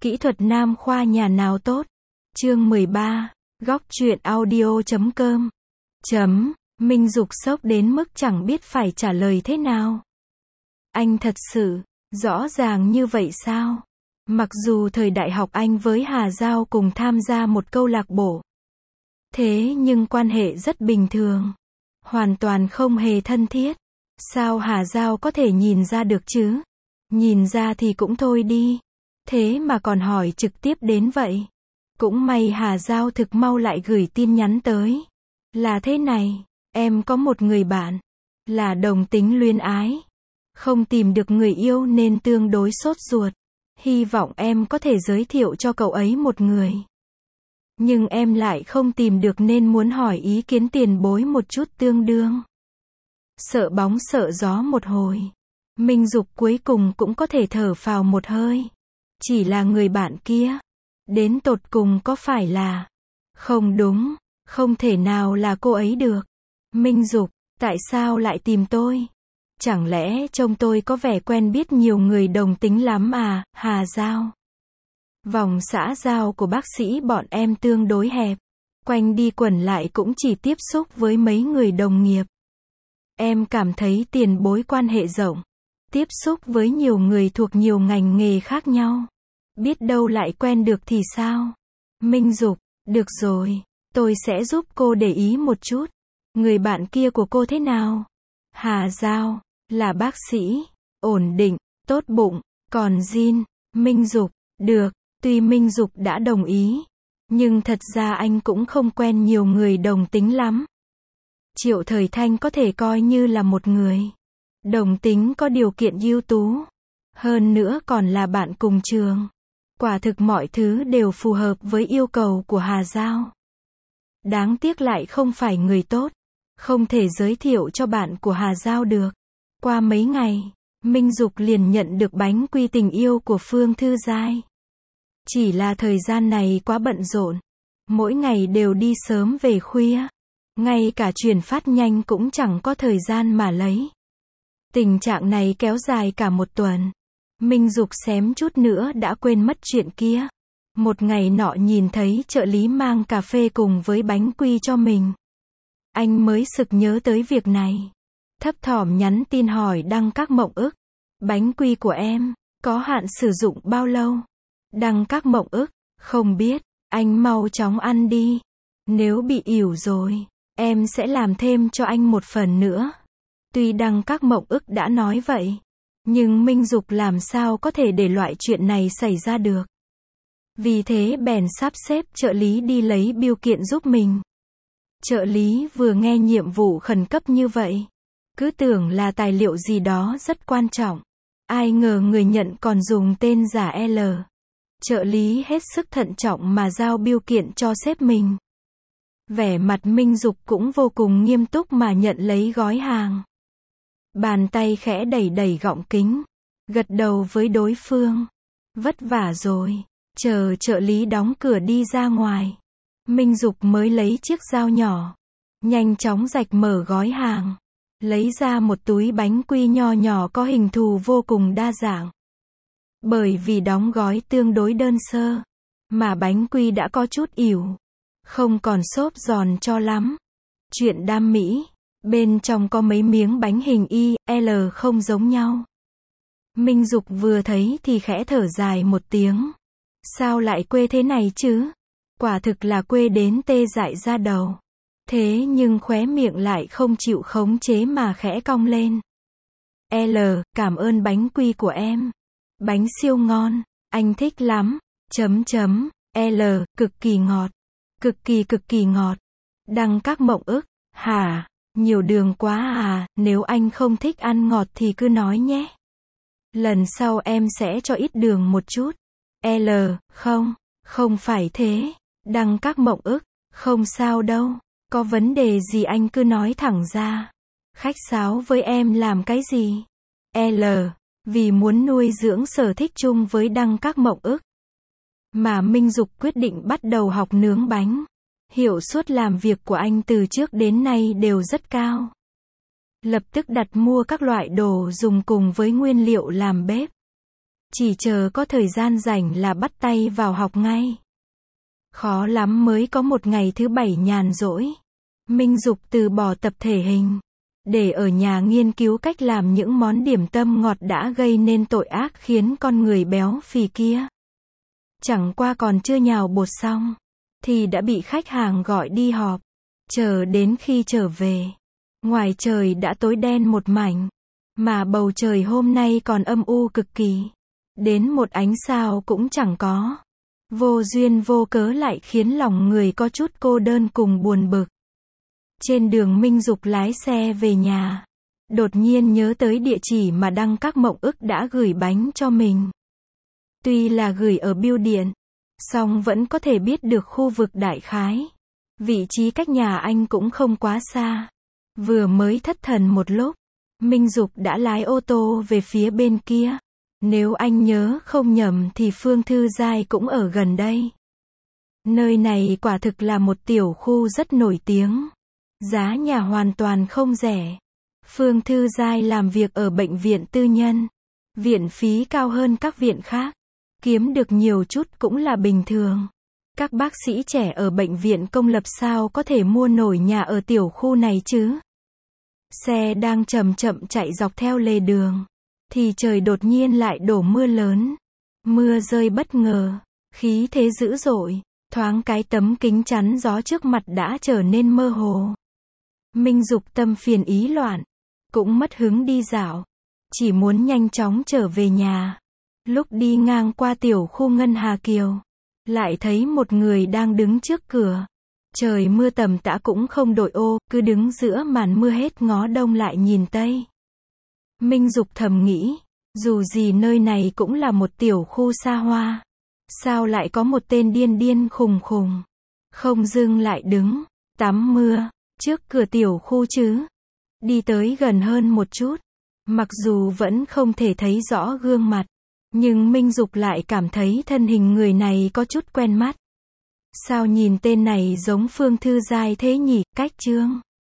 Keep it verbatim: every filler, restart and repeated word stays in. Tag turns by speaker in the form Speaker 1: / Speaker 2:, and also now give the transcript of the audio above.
Speaker 1: Kỹ thuật nam khoa nhà nào tốt? Chương mười ba, góc truyện audio chấm com. Chấm, Minh Dục sốc đến mức chẳng biết phải trả lời thế nào. Anh thật sự, rõ ràng như vậy sao? Mặc dù thời đại học anh với Hà Giao cùng tham gia một câu lạc bộ. Thế nhưng quan hệ rất bình thường. Hoàn toàn không hề thân thiết. Sao Hà Giao có thể nhìn ra được chứ? Nhìn ra thì cũng thôi đi. Thế mà còn hỏi trực tiếp đến vậy. Cũng may Hà Giao thực mau lại gửi tin nhắn tới. Là thế này, em có một người bạn. Là đồng tính luyến ái. Không tìm được người yêu nên tương đối sốt ruột. Hy vọng em có thể giới thiệu cho cậu ấy một người. Nhưng em lại không tìm được nên muốn hỏi ý kiến tiền bối một chút tương đương. Sợ bóng sợ gió một hồi. Minh Dục cuối cùng cũng có thể thở phào một hơi. Chỉ là người bạn kia. Đến tột cùng có phải là... Không đúng, không thể nào là cô ấy được. Minh Dục, tại sao lại tìm tôi? Chẳng lẽ trông tôi có vẻ quen biết nhiều người đồng tính lắm à, Hà Giao? Vòng xã giao của bác sĩ bọn em tương đối hẹp. Quanh đi quẩn lại cũng chỉ tiếp xúc với mấy người đồng nghiệp. Em cảm thấy tiền bối quan hệ rộng. Tiếp xúc với nhiều người thuộc nhiều ngành nghề khác nhau. Biết đâu lại quen được thì sao? Minh Dục, được rồi, tôi sẽ giúp cô để ý một chút. Người bạn kia của cô thế nào? Hà Giao, là bác sĩ, ổn định, tốt bụng, còn Jin, Minh Dục, được, tuy Minh Dục đã đồng ý. Nhưng thật ra anh cũng không quen nhiều người đồng tính lắm. Triệu Thời Thanh có thể coi như là một người đồng tính có điều kiện ưu tú. Hơn nữa còn là bạn cùng trường. Quả thực mọi thứ đều phù hợp với yêu cầu của Hà Giao. Đáng tiếc lại không phải người tốt. Không thể giới thiệu cho bạn của Hà Giao được. Qua mấy ngày, Minh Dục liền nhận được bánh quy tình yêu của Phương Thư Giai. Chỉ là thời gian này quá bận rộn. Mỗi ngày đều đi sớm về khuya. Ngay cả chuyển phát nhanh cũng chẳng có thời gian mà lấy. Tình trạng này kéo dài cả một tuần. Minh Dục xém chút nữa đã quên mất chuyện kia. Một ngày nọ nhìn thấy trợ lý mang cà phê cùng với bánh quy cho mình. Anh mới sực nhớ tới việc này. Thấp thỏm nhắn tin hỏi Đăng Các Mộng Ức. Bánh quy của em, có hạn sử dụng bao lâu? Đăng Các Mộng Ức, không biết, anh mau chóng ăn đi. Nếu bị ỉu rồi, em sẽ làm thêm cho anh một phần nữa. Tuy Đăng Các Mộng Ức đã nói vậy, nhưng Minh Dục làm sao có thể để loại chuyện này xảy ra được. Vì thế bèn sắp xếp trợ lý đi lấy bưu kiện giúp mình. Trợ lý vừa nghe nhiệm vụ khẩn cấp như vậy, cứ tưởng là tài liệu gì đó rất quan trọng. Ai ngờ người nhận còn dùng tên giả L. Trợ lý hết sức thận trọng mà giao bưu kiện cho sếp mình. Vẻ mặt Minh Dục cũng vô cùng nghiêm túc mà nhận lấy gói hàng. Bàn tay khẽ đẩy đẩy gọng kính. Gật đầu với đối phương. Vất vả rồi. Chờ trợ lý đóng cửa đi ra ngoài. Minh Dục mới lấy chiếc dao nhỏ. Nhanh chóng rạch mở gói hàng. Lấy ra một túi bánh quy nho nhỏ có hình thù vô cùng đa dạng. Bởi vì đóng gói tương đối đơn sơ, mà bánh quy đã có chút ỉu. Không còn xốp giòn cho lắm. Chuyện đam mỹ. Bên trong có mấy miếng bánh hình Y, L không giống nhau. Minh Dục vừa thấy thì khẽ thở dài một tiếng. Sao lại quê thế này chứ? Quả thực là quê đến tê dại da đầu. Thế nhưng khóe miệng lại không chịu khống chế mà khẽ cong lên. L, cảm ơn bánh quy của em. Bánh siêu ngon, anh thích lắm. Chấm chấm, L, cực kỳ ngọt. Cực kỳ cực kỳ ngọt. Đăng Các Mộng Ức, hả? Nhiều đường quá à, nếu anh không thích ăn ngọt thì cứ nói nhé. Lần sau em sẽ cho ít đường một chút. L, không, không phải thế. Đăng Các Mộng Ức, không sao đâu. Có vấn đề gì anh cứ nói thẳng ra. Khách sáo với em làm cái gì? L, vì muốn nuôi dưỡng sở thích chung với Đăng Các Mộng Ức. Mà Minh Dục quyết định bắt đầu học nướng bánh. Hiệu suất làm việc của anh từ trước đến nay đều rất cao. Lập tức đặt mua các loại đồ dùng cùng với nguyên liệu làm bếp. Chỉ chờ có thời gian rảnh là bắt tay vào học ngay. Khó lắm mới có một ngày thứ bảy nhàn rỗi. Minh Dục từ bỏ tập thể hình, để ở nhà nghiên cứu cách làm những món điểm tâm ngọt đã gây nên tội ác khiến con người béo phì kia. Chẳng qua còn chưa nhào bột xong, thì đã bị khách hàng gọi đi họp. Chờ đến khi trở về, ngoài trời đã tối đen một mảnh, mà bầu trời hôm nay còn âm u cực kỳ. Đến một ánh sao cũng chẳng có. Vô duyên vô cớ lại khiến lòng người có chút cô đơn cùng buồn bực. Trên đường Minh Dục lái xe về nhà, đột nhiên nhớ tới địa chỉ mà Đăng Các Mộng Ức đã gửi bánh cho mình. Tuy là gửi ở bưu điện, song vẫn có thể biết được khu vực đại khái. Vị trí cách nhà anh cũng không quá xa. Vừa mới thất thần một lúc, Minh Dục đã lái ô tô về phía bên kia. Nếu anh nhớ không nhầm thì Phương Thư Giai cũng ở gần đây. Nơi này quả thực là một tiểu khu rất nổi tiếng. Giá nhà hoàn toàn không rẻ. Phương Thư Giai làm việc ở bệnh viện tư nhân. Viện phí cao hơn các viện khác. Kiếm được nhiều chút cũng là bình thường. Các bác sĩ trẻ ở bệnh viện công lập sao có thể mua nổi nhà ở tiểu khu này chứ? Xe đang chậm chậm chạy dọc theo lề đường, thì trời đột nhiên lại đổ mưa lớn. Mưa rơi bất ngờ, khí thế dữ dội, thoáng cái tấm kính chắn gió trước mặt đã trở nên mơ hồ. Minh Dục tâm phiền ý loạn, cũng mất hứng đi dạo, chỉ muốn nhanh chóng trở về nhà. Lúc đi ngang qua tiểu khu Ngân Hà Kiều, lại thấy một người đang đứng trước cửa. Trời mưa tầm tã cũng không đội ô, cứ đứng giữa màn mưa hết ngó đông lại nhìn tây. Minh Dục thầm nghĩ, dù gì nơi này cũng là một tiểu khu xa hoa. Sao lại có một tên điên điên khùng khùng, không dưng lại đứng, tắm mưa, trước cửa tiểu khu chứ. Đi tới gần hơn một chút, mặc dù vẫn không thể thấy rõ gương mặt, nhưng Minh Dục lại cảm thấy thân hình người này có chút quen mắt. Sao nhìn tên này giống Phương Thư Giai thế nhỉ? Cách chương